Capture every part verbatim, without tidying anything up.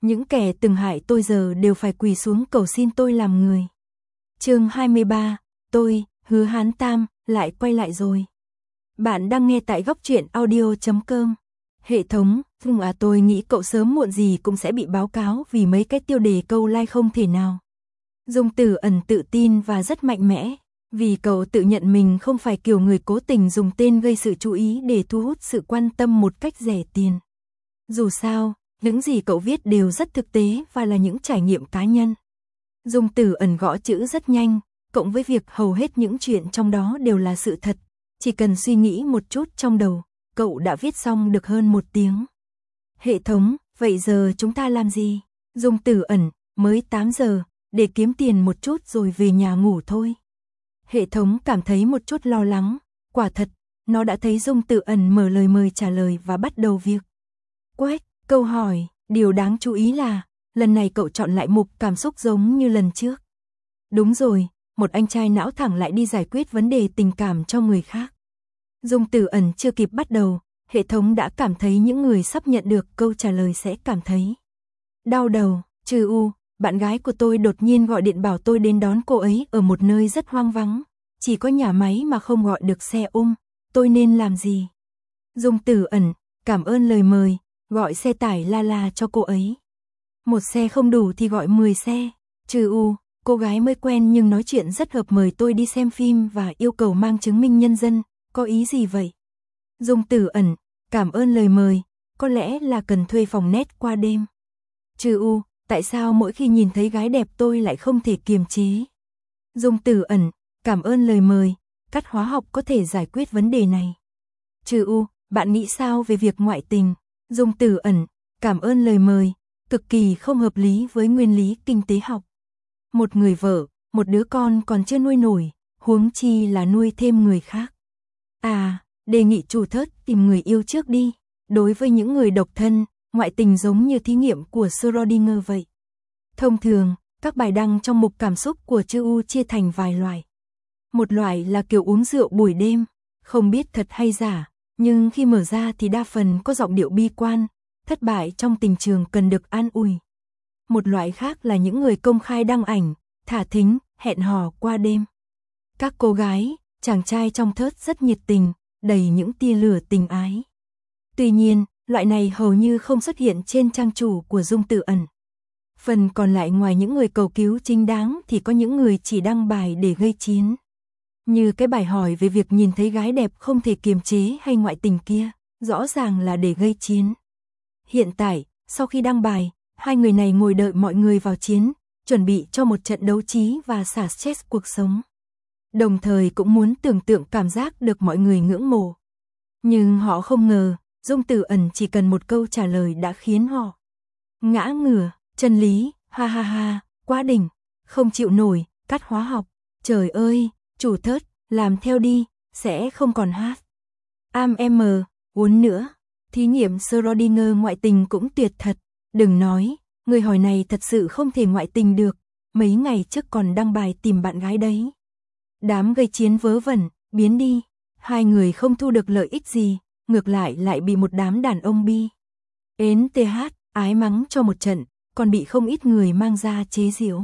Những kẻ từng hại tôi giờ đều phải quỳ xuống cầu xin tôi làm người. Chương hai mươi ba, tôi, Hứa Hán Tam, lại quay lại rồi. Bạn đang nghe tại góc truyện audio chấm com. Hệ thống, nhưng à tôi nghĩ cậu sớm muộn gì cũng sẽ bị báo cáo vì mấy cái tiêu đề câu like không thể nào. Dung Tử Ẩn tự tin và rất mạnh mẽ, vì cậu tự nhận mình không phải kiểu người cố tình dùng tên gây sự chú ý để thu hút sự quan tâm một cách rẻ tiền. Dù sao, những gì cậu viết đều rất thực tế và là những trải nghiệm cá nhân. Dung Tử Ẩn gõ chữ rất nhanh, cộng với việc hầu hết những chuyện trong đó đều là sự thật, chỉ cần suy nghĩ một chút trong đầu, cậu đã viết xong được hơn một tiếng. Hệ thống, vậy giờ chúng ta làm gì? Dung Tử Ẩn, mới tám giờ, để kiếm tiền một chút rồi về nhà ngủ thôi. Hệ thống cảm thấy một chút lo lắng, quả thật, nó đã thấy Dung Tử Ẩn mở lời mời trả lời và bắt đầu việc. Quách, câu hỏi, điều đáng chú ý là, lần này cậu chọn lại mục cảm xúc giống như lần trước. Đúng rồi, một anh trai não thẳng lại đi giải quyết vấn đề tình cảm cho người khác. Dung Tử Ẩn chưa kịp bắt đầu, hệ thống đã cảm thấy những người sắp nhận được câu trả lời sẽ cảm thấy đau đầu. Trừ u, bạn gái của tôi đột nhiên gọi điện bảo tôi đến đón cô ấy ở một nơi rất hoang vắng, chỉ có nhà máy mà không gọi được xe ôm, tôi nên làm gì? Dung Tử Ẩn, cảm ơn lời mời, gọi xe tải la la cho cô ấy. Một xe không đủ thì gọi mười xe. Trừ u, cô gái mới quen nhưng nói chuyện rất hợp, mời tôi đi xem phim và yêu cầu mang chứng minh nhân dân, có ý gì vậy? Dung Tử Ẩn, cảm ơn lời mời, có lẽ là cần thuê phòng net qua đêm. Trừ u, tại sao mỗi khi nhìn thấy gái đẹp tôi lại không thể kiềm chế? Dung Tử Ẩn, cảm ơn lời mời, cắt hóa học có thể giải quyết vấn đề này. Trừ u, bạn nghĩ sao về việc ngoại tình? Dung Tử Ẩn, cảm ơn lời mời, cực kỳ không hợp lý với nguyên lý kinh tế học. Một người vợ, một đứa con còn chưa nuôi nổi, huống chi là nuôi thêm người khác. À, đề nghị chủ thớt tìm người yêu trước đi. Đối với những người độc thân, ngoại tình giống như thí nghiệm của Schrödinger vậy. Thông thường, các bài đăng trong mục cảm xúc của Chư U chia thành vài loại. Một loại là kiểu uống rượu buổi đêm, không biết thật hay giả, nhưng khi mở ra thì đa phần có giọng điệu bi quan, thất bại trong tình trường cần được an ủi. Một loại khác là những người công khai đăng ảnh, thả thính, hẹn hò qua đêm. Các cô gái, chàng trai trong thớt rất nhiệt tình, đầy những tia lửa tình ái. Tuy nhiên, loại này hầu như không xuất hiện trên trang chủ của Dung Tử Ẩn. Phần còn lại ngoài những người cầu cứu chính đáng thì có những người chỉ đăng bài để gây chiến. Như cái bài hỏi về việc nhìn thấy gái đẹp không thể kiềm chế hay ngoại tình kia, rõ ràng là để gây chiến. Hiện tại, sau khi đăng bài, hai người này ngồi đợi mọi người vào chiến, chuẩn bị cho một trận đấu trí và xả stress cuộc sống. Đồng thời cũng muốn tưởng tượng cảm giác được mọi người ngưỡng mộ. Nhưng họ không ngờ, Dung Tử Ẩn chỉ cần một câu trả lời đã khiến họ ngã ngửa. Chân lý, ha ha ha, quá đỉnh, không chịu nổi, cắt hóa học, trời ơi, chủ thớt, làm theo đi, sẽ không còn hát. Am em, uốn nữa, thí nghiệm Schrödinger ngoại tình cũng tuyệt thật, đừng nói, người hỏi này thật sự không thể ngoại tình được, mấy ngày trước còn đăng bài tìm bạn gái đấy. Đám gây chiến vớ vẩn, biến đi, hai người không thu được lợi ích gì, ngược lại lại bị một đám đàn ông bi ến th, ái mắng cho một trận, còn bị không ít người mang ra chế giễu.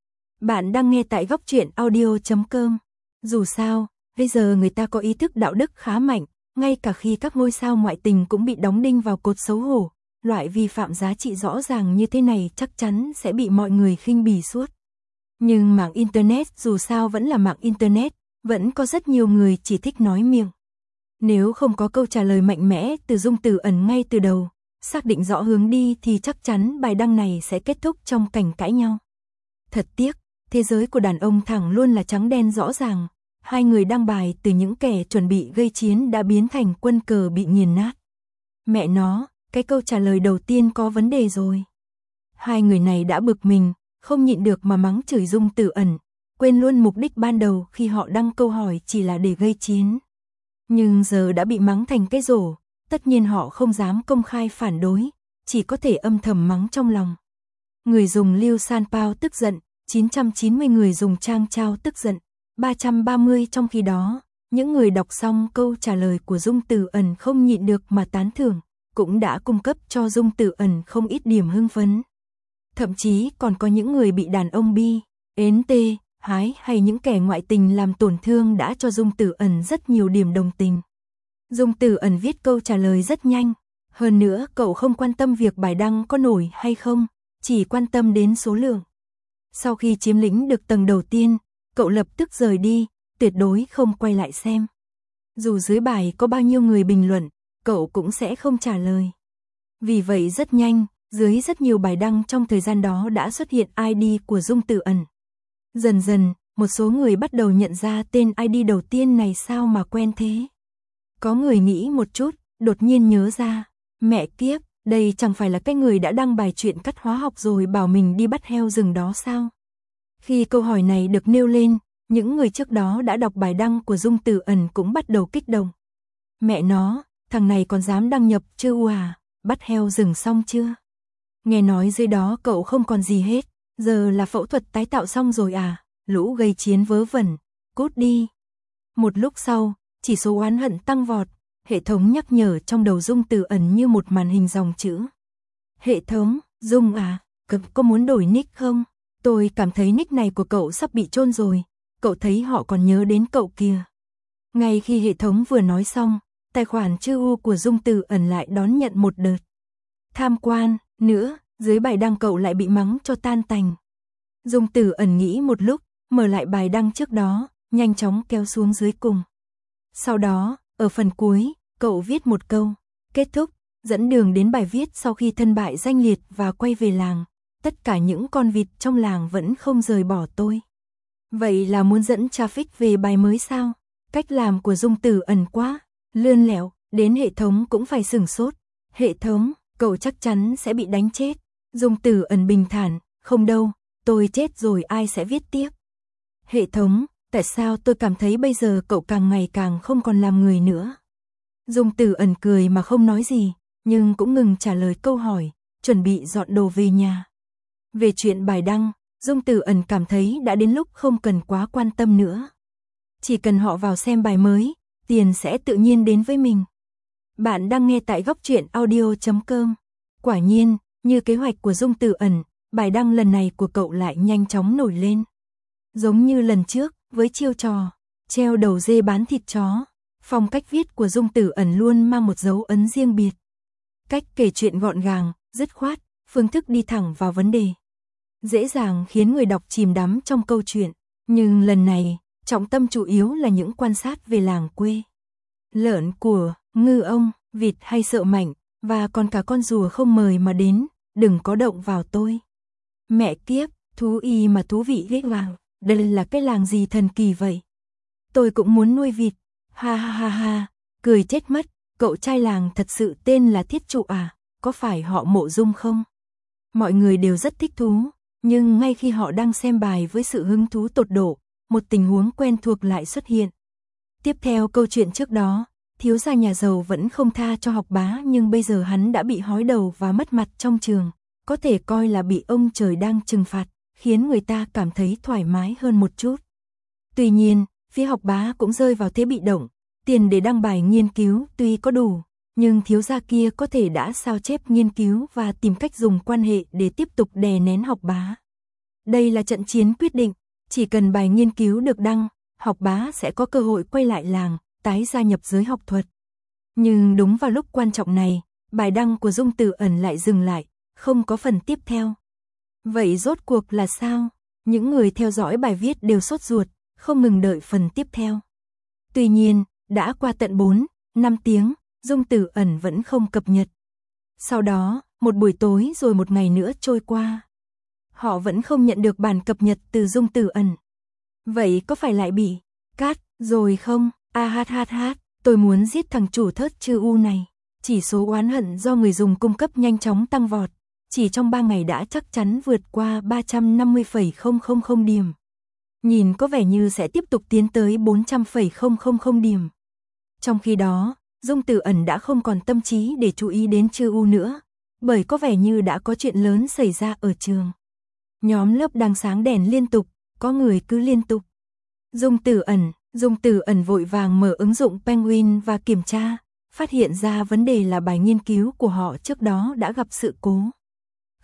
Bạn đang nghe tại góc truyện audio chấm com. Dù sao, bây giờ người ta có ý thức đạo đức khá mạnh, ngay cả khi các ngôi sao ngoại tình cũng bị đóng đinh vào cột xấu hổ, loại vi phạm giá trị rõ ràng như thế này chắc chắn sẽ bị mọi người khinh bỉ suốt. Nhưng mạng Internet dù sao vẫn là mạng Internet, vẫn có rất nhiều người chỉ thích nói miệng. Nếu không có câu trả lời mạnh mẽ từ Dung Tử Ẩn ngay từ đầu, xác định rõ hướng đi thì chắc chắn bài đăng này sẽ kết thúc trong cảnh cãi nhau. Thật tiếc, thế giới của đàn ông thẳng luôn là trắng đen rõ ràng, hai người đăng bài từ những kẻ chuẩn bị gây chiến đã biến thành quân cờ bị nghiền nát. Mẹ nó, cái câu trả lời đầu tiên có vấn đề rồi. Hai người này đã bực mình, không nhịn được mà mắng chửi Dung Tử Ẩn, quên luôn mục đích ban đầu khi họ đăng câu hỏi chỉ là để gây chiến. Nhưng giờ đã bị mắng thành cái rổ, tất nhiên họ không dám công khai phản đối, chỉ có thể âm thầm mắng trong lòng. Người dùng Liu Sanpao tức giận, chín trăm chín mươi người dùng Trang Chao tức giận, ba trăm ba mươi trong khi đó, những người đọc xong câu trả lời của Dung Tử Ẩn không nhịn được mà tán thưởng, cũng đã cung cấp cho Dung Tử Ẩn không ít điểm hưng phấn. Thậm chí còn có những người bị đàn ông bi, ến tê, hái hay những kẻ ngoại tình làm tổn thương đã cho Dung Tử Ẩn rất nhiều điểm đồng tình. Dung Tử Ẩn viết câu trả lời rất nhanh. Hơn nữa cậu không quan tâm việc bài đăng có nổi hay không, chỉ quan tâm đến số lượng. Sau khi chiếm lĩnh được tầng đầu tiên, cậu lập tức rời đi, tuyệt đối không quay lại xem. Dù dưới bài có bao nhiêu người bình luận, cậu cũng sẽ không trả lời. Vì vậy rất nhanh, dưới rất nhiều bài đăng trong thời gian đó đã xuất hiện i đê của Dung Tử Ẩn. Dần dần, một số người bắt đầu nhận ra tên i đê đầu tiên này sao mà quen thế. Có người nghĩ một chút, đột nhiên nhớ ra, mẹ kiếp, đây chẳng phải là cái người đã đăng bài chuyện cắt hóa học rồi bảo mình đi bắt heo rừng đó sao? Khi câu hỏi này được nêu lên, những người trước đó đã đọc bài đăng của Dung Tử Ẩn cũng bắt đầu kích động. Mẹ nó, thằng này còn dám đăng nhập chưa u à, bắt heo rừng xong chưa? Nghe nói dưới đó cậu không còn gì hết, giờ là phẫu thuật tái tạo xong rồi à, lũ gây chiến vớ vẩn, cút đi. Một lúc sau, chỉ số oán hận tăng vọt, hệ thống nhắc nhở trong đầu Dung Tử Ẩn như một màn hình dòng chữ. Hệ thống, Dung à, cậu có muốn đổi nick không? Tôi cảm thấy nick này của cậu sắp bị chôn rồi, cậu thấy họ còn nhớ đến cậu kìa. Ngay khi hệ thống vừa nói xong, tài khoản chư u của Dung Tử Ẩn lại đón nhận một đợt tham quan, nữa, dưới bài đăng cậu lại bị mắng cho tan tành. Dung Tử Ẩn nghĩ một lúc, mở lại bài đăng trước đó, nhanh chóng kéo xuống dưới cùng. Sau đó, ở phần cuối, cậu viết một câu, kết thúc, dẫn đường đến bài viết sau khi thân bại danh liệt và quay về làng, tất cả những con vịt trong làng vẫn không rời bỏ tôi. Vậy là muốn dẫn traffic về bài mới sao? Cách làm của Dung Tử Ẩn quá, lươn lẹo, đến hệ thống cũng phải sửng sốt. Hệ thống, cậu chắc chắn sẽ bị đánh chết. Dung Tử Ẩn bình thản, không đâu, tôi chết rồi ai sẽ viết tiếp. Hệ thống, tại sao tôi cảm thấy bây giờ cậu càng ngày càng không còn làm người nữa? Dung Tử Ẩn cười mà không nói gì, nhưng cũng ngừng trả lời câu hỏi, chuẩn bị dọn đồ về nhà. Về chuyện bài đăng, Dung Tử Ẩn cảm thấy đã đến lúc không cần quá quan tâm nữa. Chỉ cần họ vào xem bài mới, tiền sẽ tự nhiên đến với mình. Bạn đang nghe tại góc truyện audio chấm com. Quả nhiên, như kế hoạch của Dung Tử Ẩn, bài đăng lần này của cậu lại nhanh chóng nổi lên. Giống như lần trước, với chiêu trò treo đầu dê bán thịt chó, phong cách viết của Dung Tử Ẩn luôn mang một dấu ấn riêng biệt. Cách kể chuyện gọn gàng, dứt khoát, phương thức đi thẳng vào vấn đề. Dễ dàng khiến người đọc chìm đắm trong câu chuyện, nhưng lần này, trọng tâm chủ yếu là những quan sát về làng quê. Lợn của, ngư ông, vịt hay sợ mạnh, và còn cả con rùa không mời mà đến, đừng có động vào tôi. Mẹ kiếp, thú y mà thú vị ghê vào, đây là cái làng gì thần kỳ vậy? Tôi cũng muốn nuôi vịt, ha ha ha ha, cười chết mất, cậu trai làng thật sự tên là Thiết Trụ à, có phải họ Mộ Dung không? Mọi người đều rất thích thú, nhưng ngay khi họ đang xem bài với sự hứng thú tột độ, một tình huống quen thuộc lại xuất hiện. Tiếp theo câu chuyện trước đó, thiếu gia nhà giàu vẫn không tha cho Học Bá nhưng bây giờ hắn đã bị hói đầu và mất mặt trong trường, có thể coi là bị ông trời đang trừng phạt, khiến người ta cảm thấy thoải mái hơn một chút. Tuy nhiên, phía Học Bá cũng rơi vào thế bị động, tiền để đăng bài nghiên cứu tuy có đủ, nhưng thiếu gia kia có thể đã sao chép nghiên cứu và tìm cách dùng quan hệ để tiếp tục đè nén Học Bá. Đây là trận chiến quyết định, chỉ cần bài nghiên cứu được đăng, Học Bá sẽ có cơ hội quay lại làng, tái gia nhập giới học thuật. Nhưng đúng vào lúc quan trọng này, bài đăng của Dung Tử Ẩn lại dừng lại, không có phần tiếp theo. Vậy rốt cuộc là sao? Những người theo dõi bài viết đều sốt ruột, không ngừng đợi phần tiếp theo. Tuy nhiên, đã qua tận bốn, năm tiếng, Dung Tử Ẩn vẫn không cập nhật. Sau đó, một buổi tối rồi một ngày nữa trôi qua. Họ vẫn không nhận được bản cập nhật từ Dung Tử Ẩn. Vậy có phải lại bị cắt rồi không? A hát hát hát, tôi muốn giết thằng chủ thớt chư u này. Chỉ số oán hận do người dùng cung cấp nhanh chóng tăng vọt. Chỉ trong ba ngày đã chắc chắn vượt qua ba trăm năm mươi phẩy không không không điểm. Nhìn có vẻ như sẽ tiếp tục tiến tới bốn trăm phẩy không không không điểm. Trong khi đó, Dung Tử Ẩn đã không còn tâm trí để chú ý đến chư u nữa, bởi có vẻ như đã có chuyện lớn xảy ra ở trường. Nhóm lớp đang sáng đèn liên tục, có người cứ liên tục. Dung Tử Ẩn, Dung Tử Ẩn vội vàng mở ứng dụng Penguin và kiểm tra, phát hiện ra vấn đề là bài nghiên cứu của họ trước đó đã gặp sự cố.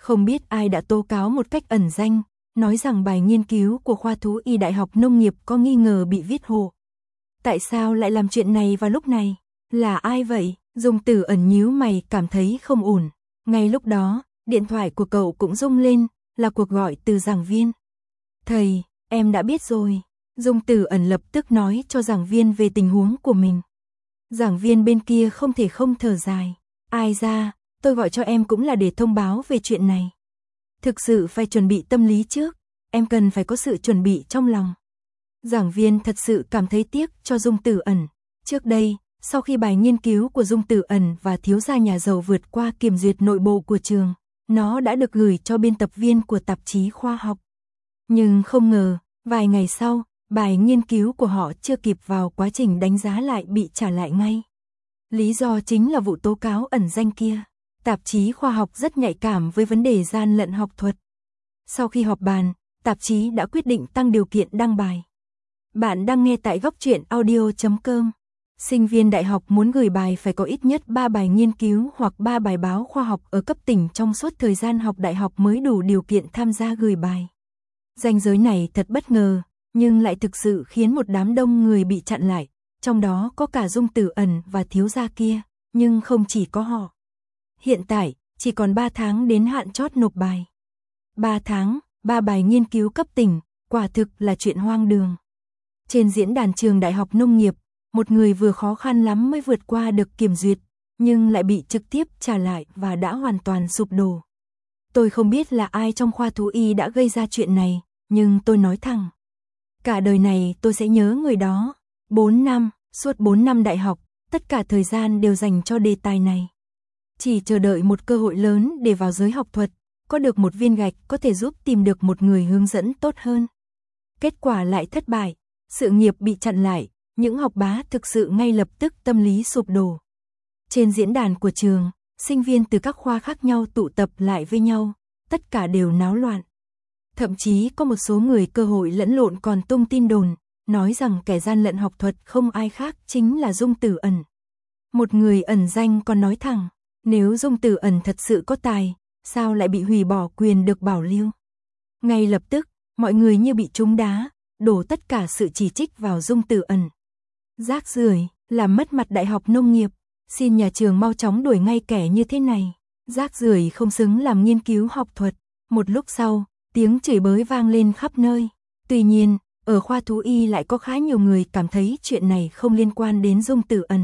Không biết ai đã tố cáo một cách ẩn danh, nói rằng bài nghiên cứu của khoa thú y Đại học Nông nghiệp có nghi ngờ bị viết hộ. Tại sao lại làm chuyện này vào lúc này? Là ai vậy? Dung Tử Ẩn nhíu mày cảm thấy không ổn. Ngay lúc đó, điện thoại của cậu cũng rung lên, là cuộc gọi từ giảng viên. Thầy, em đã biết rồi. Dung Tử Ẩn lập tức nói cho giảng viên về tình huống của mình. Giảng viên bên kia không thể không thở dài. Ai ra, tôi gọi cho em cũng là để thông báo về chuyện này. Thực sự phải chuẩn bị tâm lý trước, em cần phải có sự chuẩn bị trong lòng. Giảng viên thật sự cảm thấy tiếc cho Dung Tử Ẩn. Trước đây, sau khi bài nghiên cứu của Dung Tử Ẩn và thiếu gia nhà giàu vượt qua kiểm duyệt nội bộ của trường, nó đã được gửi cho biên tập viên của tạp chí khoa học. Nhưng không ngờ, vài ngày sau, bài nghiên cứu của họ chưa kịp vào quá trình đánh giá lại bị trả lại ngay. Lý do chính là vụ tố cáo ẩn danh kia. Tạp chí khoa học rất nhạy cảm với vấn đề gian lận học thuật. Sau khi họp bàn, tạp chí đã quyết định tăng điều kiện đăng bài. Bạn đang nghe tại góc truyện audio chấm com. Sinh viên đại học muốn gửi bài phải có ít nhất ba bài nghiên cứu hoặc ba bài báo khoa học ở cấp tỉnh trong suốt thời gian học đại học mới đủ điều kiện tham gia gửi bài. Ranh giới này thật bất ngờ, nhưng lại thực sự khiến một đám đông người bị chặn lại, trong đó có cả Dung Tử Ẩn và thiếu gia kia, nhưng không chỉ có họ. Hiện tại, chỉ còn ba tháng đến hạn chót nộp bài. ba tháng, ba bài nghiên cứu cấp tỉnh, quả thực là chuyện hoang đường. Trên diễn đàn trường Đại học Nông nghiệp, một người vừa khó khăn lắm mới vượt qua được kiểm duyệt, nhưng lại bị trực tiếp trả lại và đã hoàn toàn sụp đổ. Tôi không biết là ai trong khoa thú y đã gây ra chuyện này, nhưng tôi nói thẳng. Cả đời này tôi sẽ nhớ người đó. bốn năm, suốt bốn năm đại học, tất cả thời gian đều dành cho đề tài này. Chỉ chờ đợi một cơ hội lớn để vào giới học thuật, có được một viên gạch có thể giúp tìm được một người hướng dẫn tốt hơn. Kết quả lại thất bại, sự nghiệp bị chặn lại, những học bá thực sự ngay lập tức tâm lý sụp đổ. Trên diễn đàn của trường, sinh viên từ các khoa khác nhau tụ tập lại với nhau, tất cả đều náo loạn. Thậm chí có một số người cơ hội lẫn lộn còn tung tin đồn, nói rằng kẻ gian lận học thuật không ai khác chính là Dung Tử Ẩn. Một người ẩn danh còn nói thẳng, nếu Dung Tử Ẩn thật sự có tài, sao lại bị hủy bỏ quyền được bảo lưu? Ngay lập tức, mọi người như bị trúng đá, đổ tất cả sự chỉ trích vào Dung Tử Ẩn. Rác rưởi, làm mất mặt Đại học Nông nghiệp, xin nhà trường mau chóng đuổi ngay kẻ như thế này. Rác rưởi không xứng làm nghiên cứu học thuật. Một lúc sau, tiếng chửi bới vang lên khắp nơi. Tuy nhiên, ở khoa thú y lại có khá nhiều người cảm thấy chuyện này không liên quan đến Dung Tử Ẩn.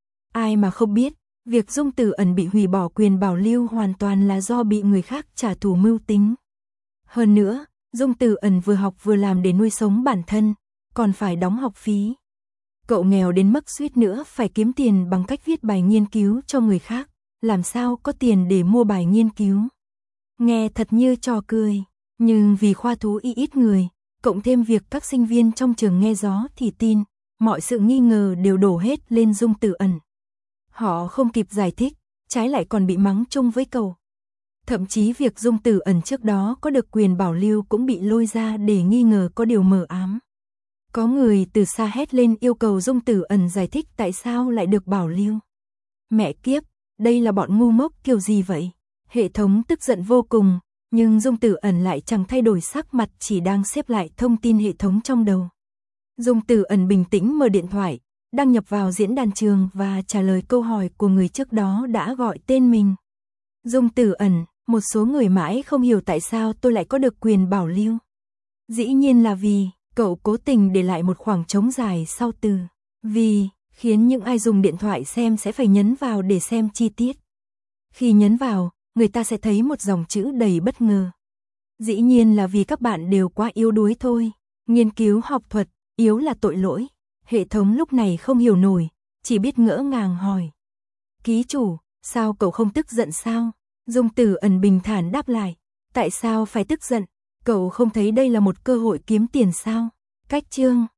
Ai mà không biết, việc Dung Tử Ẩn bị hủy bỏ quyền bảo lưu hoàn toàn là do bị người khác trả thù mưu tính. Hơn nữa, Dung Tử Ẩn vừa học vừa làm để nuôi sống bản thân, còn phải đóng học phí. Cậu nghèo đến mức suýt nữa phải kiếm tiền bằng cách viết bài nghiên cứu cho người khác, làm sao có tiền để mua bài nghiên cứu. Nghe thật như trò cười, nhưng vì khoa thú y ít người, cộng thêm việc các sinh viên trong trường nghe gió thì tin, mọi sự nghi ngờ đều đổ hết lên Dung Tử Ẩn. Họ không kịp giải thích, trái lại còn bị mắng chung với cậu. Thậm chí việc Dung Tử Ẩn trước đó có được quyền bảo lưu cũng bị lôi ra để nghi ngờ có điều mờ ám. Có người từ xa hét lên yêu cầu Dung Tử Ẩn giải thích tại sao lại được bảo lưu. Mẹ kiếp, đây là bọn ngu ngốc kiểu gì vậy? Hệ thống tức giận vô cùng, nhưng Dung Tử Ẩn lại chẳng thay đổi sắc mặt, chỉ đang xếp lại thông tin hệ thống trong đầu. Dung Tử Ẩn bình tĩnh mở điện thoại, đăng nhập vào diễn đàn trường và trả lời câu hỏi của người trước đó đã gọi tên mình. Dung Tử Ẩn, một số người mãi không hiểu tại sao tôi lại có được quyền bảo lưu. Dĩ nhiên là vì cậu cố tình để lại một khoảng trống dài sau từ vì, khiến những ai dùng điện thoại xem sẽ phải nhấn vào để xem chi tiết. Khi nhấn vào, người ta sẽ thấy một dòng chữ đầy bất ngờ. Dĩ nhiên là vì các bạn đều quá yếu đuối thôi. Nghiên cứu học thuật, yếu là tội lỗi. Hệ thống lúc này không hiểu nổi, chỉ biết ngỡ ngàng hỏi. Ký chủ, sao cậu không tức giận sao? Dung Tử Ẩn bình thản đáp lại. Tại sao phải tức giận? Cậu không thấy đây là một cơ hội kiếm tiền sao? Cách chương